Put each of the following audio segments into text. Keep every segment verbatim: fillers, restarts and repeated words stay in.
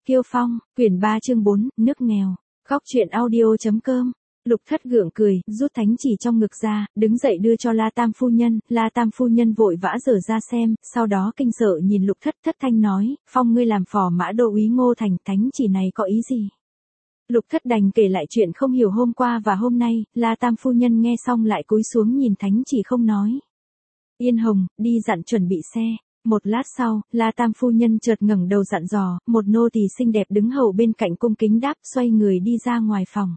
Kiêu Phong, quyển ba chương bốn, nước nghèo. Góc truyện audio chấm com. Lục Thất gượng cười, rút thánh chỉ trong ngực ra, đứng dậy đưa cho La Tam phu nhân, La Tam phu nhân vội vã dở ra xem, sau đó kinh sợ nhìn Lục Thất, thất thanh nói, Phong ngươi làm phò mã đô úy Ngô Thành, thánh chỉ này có ý gì? Lục Thất đành kể lại chuyện không hiểu hôm qua và hôm nay, La Tam phu nhân nghe xong lại cúi xuống nhìn thánh chỉ không nói. Yên Hồng, đi dặn chuẩn bị xe. Một lát sau, La Tam phu nhân chợt ngẩng đầu dặn dò, một nô tỳ xinh đẹp đứng hầu bên cạnh cung kính đáp, xoay người đi ra ngoài phòng.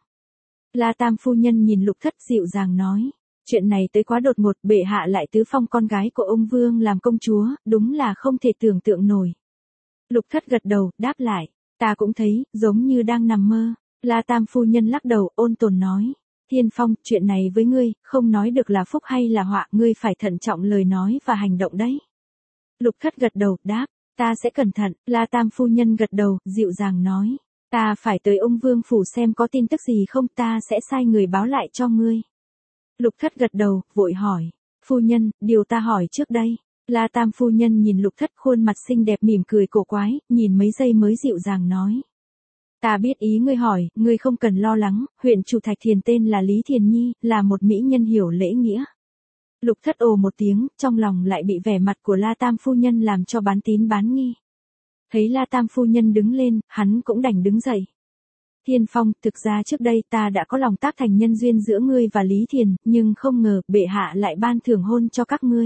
La Tam phu nhân nhìn Lục Thất dịu dàng nói, chuyện này tới quá đột ngột, bệ hạ lại tứ phong con gái của ông vương làm công chúa, đúng là không thể tưởng tượng nổi. Lục Thất gật đầu, đáp lại, ta cũng thấy, giống như đang nằm mơ. La Tam phu nhân lắc đầu, ôn tồn nói, Thiên Phong, chuyện này với ngươi, không nói được là phúc hay là họa, ngươi phải thận trọng lời nói và hành động đấy. Lục Thất gật đầu, đáp, ta sẽ cẩn thận. La Tam phu nhân gật đầu, dịu dàng nói, ta phải tới ông vương phủ xem có tin tức gì không, ta sẽ sai người báo lại cho ngươi. Lục Thất gật đầu, vội hỏi, phu nhân, điều ta hỏi trước đây. La Tam phu nhân nhìn Lục Thất khuôn mặt xinh đẹp mỉm cười cổ quái, nhìn mấy giây mới dịu dàng nói. Ta biết ý ngươi hỏi, ngươi không cần lo lắng, huyện chủ Thạch Thiền tên là Lý Thiền Nhi, là một mỹ nhân hiểu lễ nghĩa. Lục Thất ồ một tiếng, trong lòng lại bị vẻ mặt của La Tam phu nhân làm cho bán tín bán nghi. Thấy La Tam phu nhân đứng lên, hắn cũng đành đứng dậy. Thiên Phong, thực ra trước đây ta đã có lòng tác thành nhân duyên giữa ngươi và Lý Thiền, nhưng không ngờ, bệ hạ lại ban thưởng hôn cho các ngươi.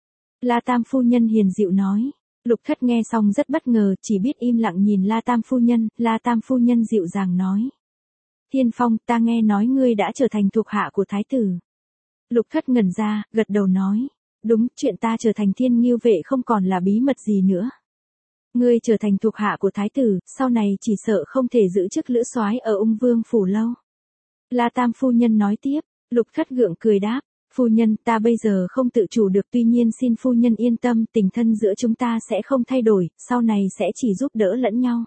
La Tam phu nhân hiền dịu nói. Lục Thất nghe xong rất bất ngờ, chỉ biết im lặng nhìn La Tam phu nhân, La Tam phu nhân dịu dàng nói. Thiên Phong, ta nghe nói ngươi đã trở thành thuộc hạ của thái tử. Lục Thất ngẩn ra, gật đầu nói, đúng, chuyện ta trở thành Thiên Ngưu vệ không còn là bí mật gì nữa. Ngươi trở thành thuộc hạ của thái tử, sau này chỉ sợ không thể giữ chức lữ soái ở ung vương phủ lâu. La Tam phu nhân nói tiếp. Lục Thất gượng cười đáp, phu nhân, ta bây giờ không tự chủ được, tuy nhiên xin phu nhân yên tâm, tình thân giữa chúng ta sẽ không thay đổi, sau này sẽ chỉ giúp đỡ lẫn nhau.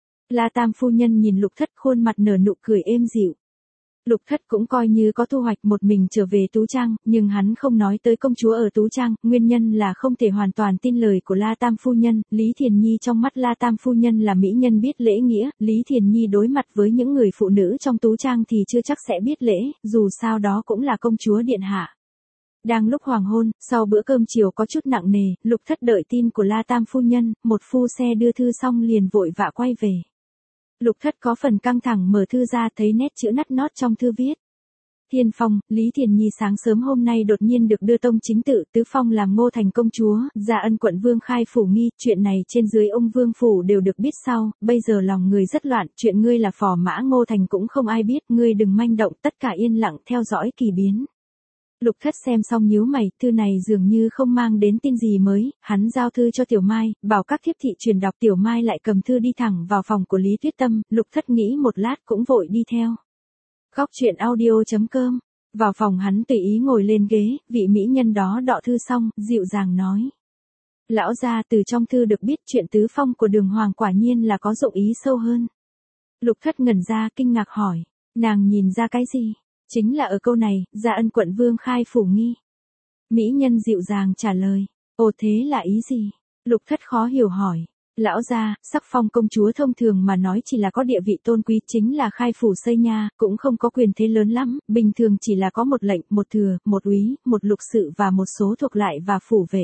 La Tam phu nhân nhìn Lục Thất khuôn mặt nở nụ cười êm dịu. Lục Thất cũng coi như có thu hoạch, một mình trở về Tú Trang, nhưng hắn không nói tới công chúa ở Tú Trang, nguyên nhân là không thể hoàn toàn tin lời của La Tam phu nhân. Lý Thiền Nhi trong mắt La Tam phu nhân là mỹ nhân biết lễ nghĩa, Lý Thiền Nhi đối mặt với những người phụ nữ trong Tú Trang thì chưa chắc sẽ biết lễ, dù sao đó cũng là công chúa điện hạ. Đang lúc hoàng hôn, sau bữa cơm chiều có chút nặng nề, Lục Thất đợi tin của La Tam phu nhân, một phu xe đưa thư xong liền vội vã quay về. Lục Thất có phần căng thẳng mở thư ra, thấy nét chữ nắt nót trong thư viết. Thiên Phong, Lý Thiền Nhi sáng sớm hôm nay đột nhiên được đưa tông chính tự, tứ phong làm Ngô Thành công chúa, Gia Ân quận vương khai phủ nghi, chuyện này trên dưới ông vương phủ đều được biết sau, bây giờ lòng người rất loạn, chuyện ngươi là phò mã Ngô Thành cũng không ai biết, ngươi đừng manh động, tất cả yên lặng theo dõi kỳ biến. Lục Thất xem xong nhíu mày, thư này dường như không mang đến tin gì mới, hắn giao thư cho Tiểu Mai, bảo các thiếp thị truyền đọc. Tiểu Mai lại cầm thư đi thẳng vào phòng của Lý Tuyết Tâm, Lục Thất nghĩ một lát cũng vội đi theo. Góc truyện audio chấm com. Vào phòng hắn tùy ý ngồi lên ghế, vị mỹ nhân đó đọ thư xong, dịu dàng nói. Lão gia, từ trong thư được biết chuyện tứ phong của Đường Hoàng quả nhiên là có dụng ý sâu hơn. Lục Thất ngẩn ra kinh ngạc hỏi, nàng nhìn ra cái gì? Chính là ở câu này, Gia Ân quận vương khai phủ nghi. Mỹ nhân dịu dàng trả lời, ồ thế là ý gì? Lục Thất khó hiểu hỏi, lão gia, sắc phong công chúa thông thường mà nói chỉ là có địa vị tôn quý, chính là khai phủ xây nha, cũng không có quyền thế lớn lắm, bình thường chỉ là có một lệnh, một thừa, một úy, một lục sự và một số thuộc lại và phủ vệ.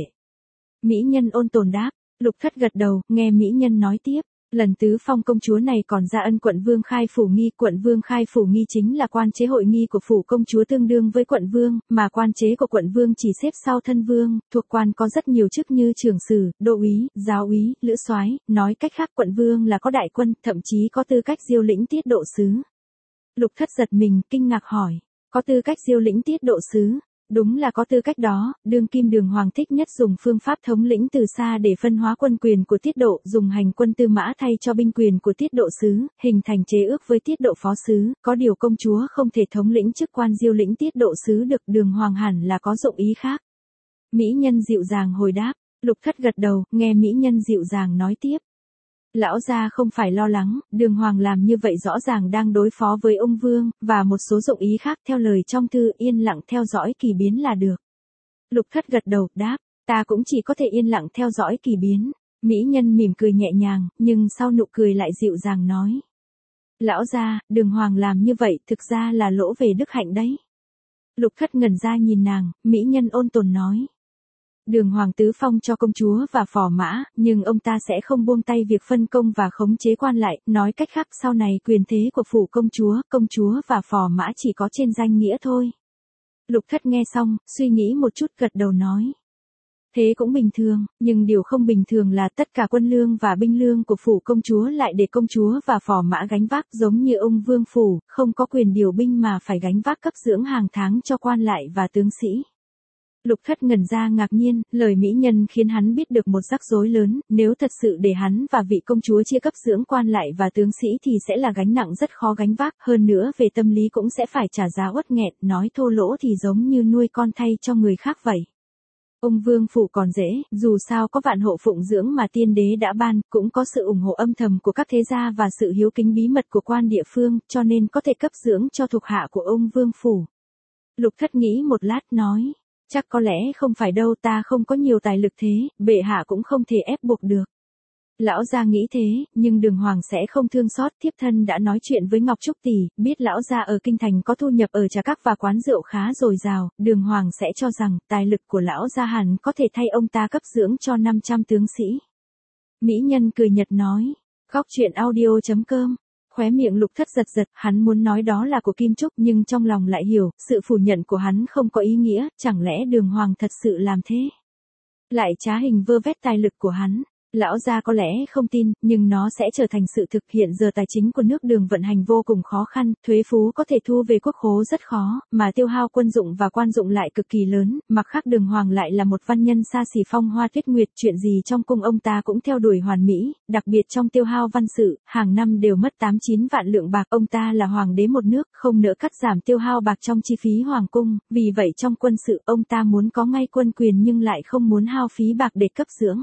Mỹ nhân ôn tồn đáp. Lục Thất gật đầu, nghe mỹ nhân nói tiếp. Lần tứ phong công chúa này còn Gia Ân quận vương khai phủ nghi, quận vương khai phủ nghi chính là quan chế hội nghi của phủ công chúa tương đương với quận vương, mà quan chế của quận vương chỉ xếp sau thân vương, thuộc quan có rất nhiều chức như trưởng sử, đô úy, giáo úy, lữ soái, nói cách khác quận vương là có đại quân, thậm chí có tư cách diêu lĩnh tiết độ sứ. Lục Thất giật mình, kinh ngạc hỏi, có tư cách diêu lĩnh tiết độ sứ? Đúng là có tư cách đó, đương kim Đường Hoàng thích nhất dùng phương pháp thống lĩnh từ xa để phân hóa quân quyền của tiết độ, dùng hành quân tư mã thay cho binh quyền của tiết độ sứ, hình thành chế ước với tiết độ phó sứ, có điều công chúa không thể thống lĩnh chức quan diêu lĩnh tiết độ sứ được, Đường Hoàng hẳn là có dụng ý khác. Mỹ nhân dịu dàng hồi đáp. Lục Thất gật đầu, nghe mỹ nhân dịu dàng nói tiếp. Lão gia không phải lo lắng, Đường Hoàng làm như vậy rõ ràng đang đối phó với ông vương, và một số dụng ý khác, theo lời trong thư, yên lặng theo dõi kỳ biến là được. Lục Thất gật đầu, đáp, ta cũng chỉ có thể yên lặng theo dõi kỳ biến. Mỹ nhân mỉm cười nhẹ nhàng, nhưng sau nụ cười lại dịu dàng nói. Lão gia, Đường Hoàng làm như vậy thực ra là lỗ về đức hạnh đấy. Lục Thất ngẩn ra nhìn nàng, Mỹ nhân ôn tồn nói. Đường Hoàng tứ phong cho công chúa và phò mã, nhưng ông ta sẽ không buông tay việc phân công và khống chế quan lại, nói cách khác sau này quyền thế của phủ công chúa, công chúa và phò mã chỉ có trên danh nghĩa thôi. Lục Thất nghe xong, suy nghĩ một chút gật đầu nói. Thế cũng bình thường, nhưng điều không bình thường là tất cả quân lương và binh lương của phủ công chúa lại để công chúa và phò mã gánh vác, giống như ông vương phủ, không có quyền điều binh mà phải gánh vác cấp dưỡng hàng tháng cho quan lại và tướng sĩ. Lục Thất ngẩn ra ngạc nhiên, lời mỹ nhân khiến hắn biết được một rắc rối lớn, nếu thật sự để hắn và vị công chúa chia cấp dưỡng quan lại và tướng sĩ thì sẽ là gánh nặng rất khó gánh vác, hơn nữa về tâm lý cũng sẽ phải trả giá uất nghẹn, nói thô lỗ thì giống như nuôi con thay cho người khác vậy. Ông vương phủ còn dễ, dù sao có vạn hộ phụng dưỡng mà tiên đế đã ban, cũng có sự ủng hộ âm thầm của các thế gia và sự hiếu kính bí mật của quan địa phương, cho nên có thể cấp dưỡng cho thuộc hạ của ông vương phủ. Lục Thất nghĩ một lát nói. Chắc có lẽ không phải đâu, ta không có nhiều tài lực thế, bệ hạ cũng không thể ép buộc được. Lão gia nghĩ thế, nhưng Đường Hoàng sẽ không thương xót, thiếp thân đã nói chuyện với Ngọc Trúc tỷ, biết lão gia ở kinh thành có thu nhập ở trà các và quán rượu khá dồi dào, Đường Hoàng sẽ cho rằng tài lực của lão gia hẳn có thể thay ông ta cấp dưỡng cho năm trăm tướng sĩ. Mỹ nhân cười nhật nói, Góc truyện audio chấm com. Khóe miệng Lục Thất giật giật, hắn muốn nói đó là của Kim Trúc nhưng trong lòng lại hiểu, sự phủ nhận của hắn không có ý nghĩa, chẳng lẽ Đường Hoàng thật sự làm thế? Lại trá hình vơ vét tài lực của hắn. Lão gia có lẽ không tin, nhưng nó sẽ trở thành sự thực. Hiện giờ tài chính của nước Đường vận hành vô cùng khó khăn, thuế phú có thể thu về quốc khố rất khó, mà tiêu hao quân dụng và quan dụng lại cực kỳ lớn, mặt khác Đường Hoàng lại là một văn nhân xa xỉ phong hoa tuyết nguyệt, chuyện gì trong cung ông ta cũng theo đuổi hoàn mỹ, đặc biệt trong tiêu hao văn sự, hàng năm đều mất tám chín vạn lượng bạc, ông ta là hoàng đế một nước, không nỡ cắt giảm tiêu hao bạc trong chi phí hoàng cung, vì vậy trong quân sự ông ta muốn có ngay quân quyền nhưng lại không muốn hao phí bạc để cấp dưỡng.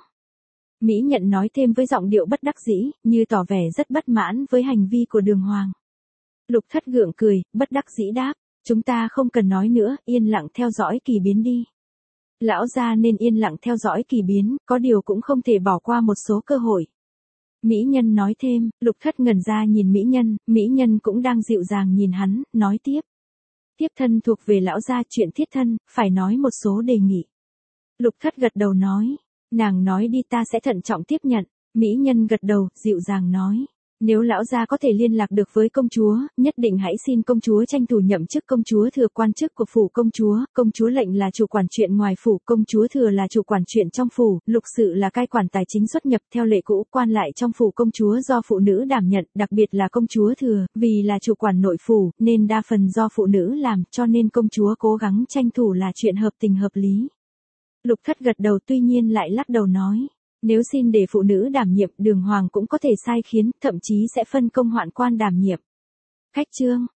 Mỹ nhận nói thêm với giọng điệu bất đắc dĩ, như tỏ vẻ rất bất mãn với hành vi của Đường Hoàng. Lục Thất gượng cười, bất đắc dĩ đáp, chúng ta không cần nói nữa, yên lặng theo dõi kỳ biến đi. Lão gia nên yên lặng theo dõi kỳ biến, có điều cũng không thể bỏ qua một số cơ hội. Mỹ nhân nói thêm, Lục Thất ngẩn ra nhìn Mỹ nhân, Mỹ nhân cũng đang dịu dàng nhìn hắn, nói tiếp. Tiếp thân thuộc về lão gia, chuyện thiết thân, phải nói một số đề nghị. Lục Thất gật đầu nói. Nàng nói đi, ta sẽ thận trọng tiếp nhận. Mỹ nhân gật đầu, dịu dàng nói. Nếu lão gia có thể liên lạc được với công chúa, nhất định hãy xin công chúa tranh thủ nhậm chức công chúa thừa, quan chức của phủ công chúa, công chúa lệnh là chủ quản chuyện ngoài phủ, công chúa thừa là chủ quản chuyện trong phủ, lục sự là cai quản tài chính xuất nhập. Theo lệ cũ, quan lại trong phủ công chúa do phụ nữ đảm nhận, đặc biệt là công chúa thừa, vì là chủ quản nội phủ, nên đa phần do phụ nữ làm, cho nên công chúa cố gắng tranh thủ là chuyện hợp tình hợp lý. Lục Thất gật đầu, tuy nhiên lại lắc đầu nói, nếu xin để phụ nữ đảm nhiệm, Đường Hoàng cũng có thể sai khiến, thậm chí sẽ phân công hoạn quan đảm nhiệm. Khách chương